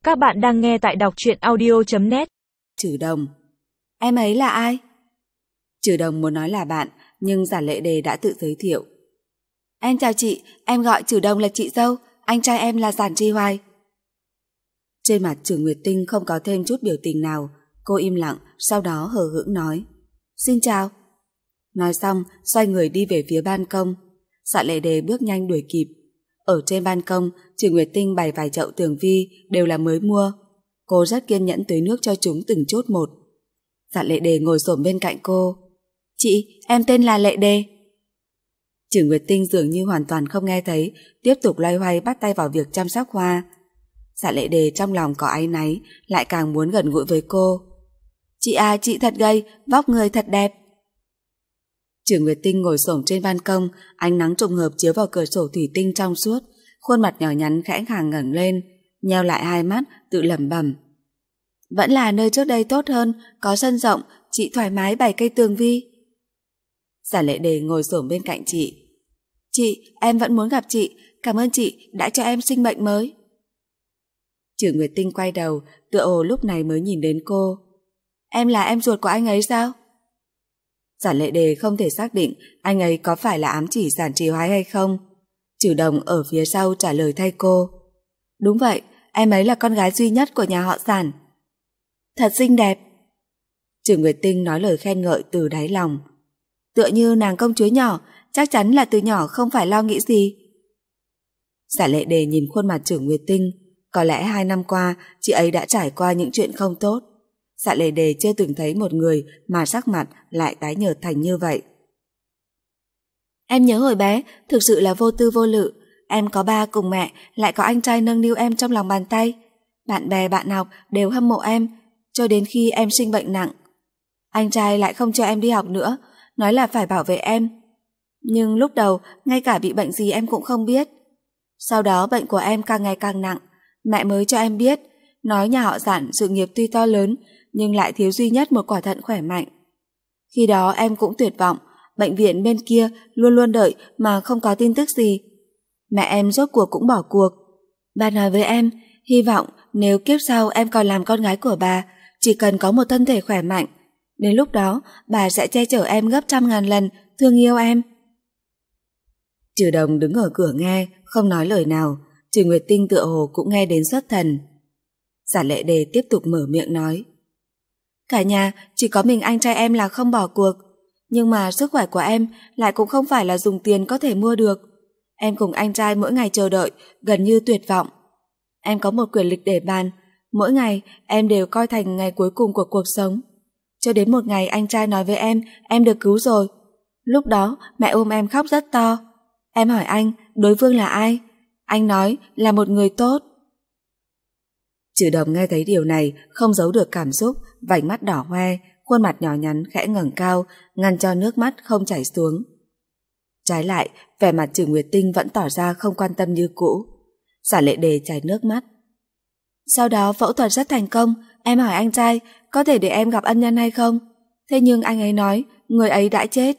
Các bạn đang nghe tại đọc truyện audio.net. Trừ Đồng. Em ấy là ai? Trừ Đồng muốn nói là bạn, nhưng Giản Lệ Đề đã tự giới thiệu. Em chào chị, em gọi Trừ Đồng là chị dâu, anh trai em là Giản Tri Hoài. Trên mặt Trừ Nguyệt Tinh không có thêm chút biểu tình nào, cô im lặng, sau đó hờ hững nói. Xin chào. Nói xong, xoay người đi về phía ban công. Giản Lệ Đề bước nhanh đuổi kịp. Ở trên ban công, Trừ Nguyệt Tinh bày vài chậu tường vi đều là mới mua. Cô rất kiên nhẫn tưới nước cho chúng từng chốt một. Giản Lệ Đề ngồi xổm bên cạnh cô. Chị, em tên là Lệ Đề. Trừ Nguyệt Tinh dường như hoàn toàn không nghe thấy, tiếp tục loay hoay bắt tay vào việc chăm sóc hoa. Giản Lệ Đề trong lòng có áy náy, lại càng muốn gần gũi với cô. Chị à, chị thật gầy, vóc người thật đẹp. Trừ Nguyệt Tinh ngồi xổm trên ban công, ánh nắng trùng hợp chiếu vào cửa sổ thủy tinh trong suốt, khuôn mặt nhỏ nhắn khẽ khàng ngẩng lên, nheo lại hai mắt, tự lẩm bẩm. Vẫn là nơi trước đây tốt hơn, có sân rộng, chị thoải mái bày cây tường vi. Giản Lệ Đề ngồi xổm bên cạnh chị. Chị, em vẫn muốn gặp chị, cảm ơn chị đã cho em sinh mệnh mới. Trừ Nguyệt Tinh quay đầu, tựa hồ lúc này mới nhìn đến cô. Em là em ruột của anh ấy sao? Giản Lệ Đề không thể xác định anh ấy có phải là ám chỉ Giản Trì Hoái hay không. Trừ Đồng ở phía sau trả lời thay cô. Đúng vậy, em ấy là con gái duy nhất của nhà họ Giản. Thật xinh đẹp. Trừ Nguyệt Tinh nói lời khen ngợi từ đáy lòng. Tựa như nàng công chúa nhỏ, chắc chắn là từ nhỏ không phải lo nghĩ gì. Giản Lệ Đề nhìn khuôn mặt Trừ Nguyệt Tinh. Có lẽ 2 năm qua chị ấy đã trải qua những chuyện không tốt. Giản Lệ Đề chưa từng thấy một người mà sắc mặt lại tái nhợt thành như vậy. Em nhớ hồi bé, thực sự là vô tư vô lự. Em có ba cùng mẹ, lại có anh trai nâng niu em trong lòng bàn tay. Bạn bè bạn học đều hâm mộ em, cho đến khi em sinh bệnh nặng. Anh trai lại không cho em đi học nữa, nói là phải bảo vệ em. Nhưng lúc đầu, ngay cả bị bệnh gì em cũng không biết. Sau đó bệnh của em càng ngày càng nặng, mẹ mới cho em biết, nói nhà họ Giản sự nghiệp tuy to lớn, nhưng lại thiếu duy nhất một quả thận khỏe mạnh. Khi đó em cũng tuyệt vọng, bệnh viện bên kia luôn luôn đợi mà không có tin tức gì. Mẹ em rốt cuộc cũng bỏ cuộc. Bà nói với em, hy vọng nếu kiếp sau em còn làm con gái của bà, chỉ cần có một thân thể khỏe mạnh, đến lúc đó bà sẽ che chở em gấp 100.000 lần, thương yêu em. Trừ Đồng đứng ở cửa nghe, không nói lời nào. Trừ Nguyệt Tinh tựa hồ cũng nghe đến xuất thần. Giản Lệ Đề tiếp tục mở miệng nói. Cả nhà chỉ có mình anh trai em là không bỏ cuộc, nhưng mà sức khỏe của em lại cũng không phải là dùng tiền có thể mua được. Em cùng anh trai mỗi ngày chờ đợi, gần như tuyệt vọng. Em có một quyền lực để bàn, mỗi ngày em đều coi thành ngày cuối cùng của cuộc sống. Cho đến một ngày anh trai nói với em được cứu rồi. Lúc đó mẹ ôm em khóc rất to. Em hỏi anh, đối phương là ai? Anh nói là một người tốt. Trừ Đồng nghe thấy điều này, không giấu được cảm xúc, vành mắt đỏ hoe, khuôn mặt nhỏ nhắn khẽ ngẩng cao, ngăn cho nước mắt không chảy xuống. Trái lại, vẻ mặt Trừ Nguyệt Tinh vẫn tỏ ra không quan tâm như cũ. Giản Lệ Đề chảy nước mắt. Sau đó phẫu thuật rất thành công, em hỏi anh trai có thể để em gặp ân nhân hay không? Thế nhưng anh ấy nói người ấy đã chết.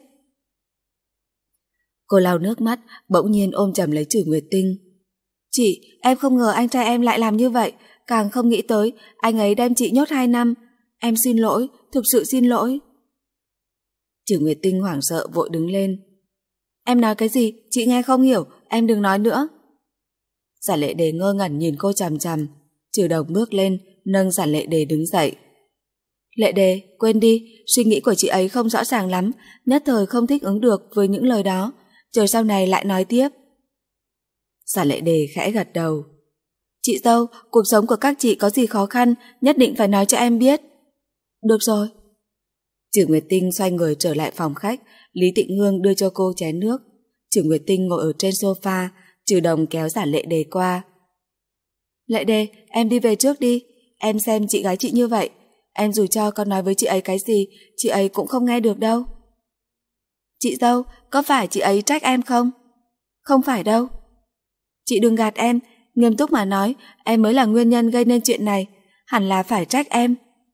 Cô lau nước mắt, bỗng nhiên ôm chầm lấy Trừ Nguyệt Tinh. Chị, em không ngờ anh trai em lại làm như vậy, càng không nghĩ tới anh ấy đem chị nhốt 2 năm. Em xin lỗi, thực sự xin lỗi. Trừ Nguyệt Tinh hoảng sợ vội đứng lên. Em nói cái gì? Chị nghe không hiểu, em đừng nói nữa. Giản Lệ Đề ngơ ngẩn nhìn cô chằm chằm. Trừ Đồng bước lên, nâng Giản Lệ Đề đứng dậy. Lệ Đề, quên đi, suy nghĩ của chị ấy không rõ ràng lắm, nhất thời không thích ứng được với những lời đó, rồi sau này lại nói tiếp. Giản Lệ Đề khẽ gật đầu. Chị dâu, cuộc sống của các chị có gì khó khăn, nhất định phải nói cho em biết. Được rồi. Trừ Nguyệt Tinh xoay người trở lại phòng khách, Lý Tịnh Hương đưa cho cô chén nước. Trừ Nguyệt Tinh ngồi ở trên sofa, Trừ Đồng kéo Giản Lệ Đề qua. Lệ Đề, em đi về trước đi, em xem chị gái chị như vậy, em dù cho con nói với chị ấy cái gì, chị ấy cũng không nghe được đâu. Chị dâu, có phải chị ấy trách em không? Không phải đâu. Chị đừng gạt em, nghiêm túc mà nói, em mới là nguyên nhân gây nên chuyện này, hẳn là phải trách em.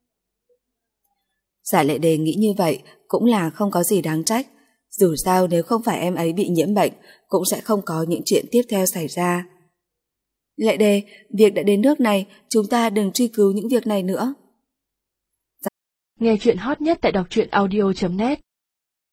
Giản Lệ Đề nghĩ như vậy cũng là không có gì đáng trách. Dù sao nếu không phải em ấy bị nhiễm bệnh, cũng sẽ không có những chuyện tiếp theo xảy ra. Lệ Đề, việc đã đến nước này, chúng ta đừng truy cứu những việc này nữa. Nghe chuyện hot nhất tại đọc truyện audio.net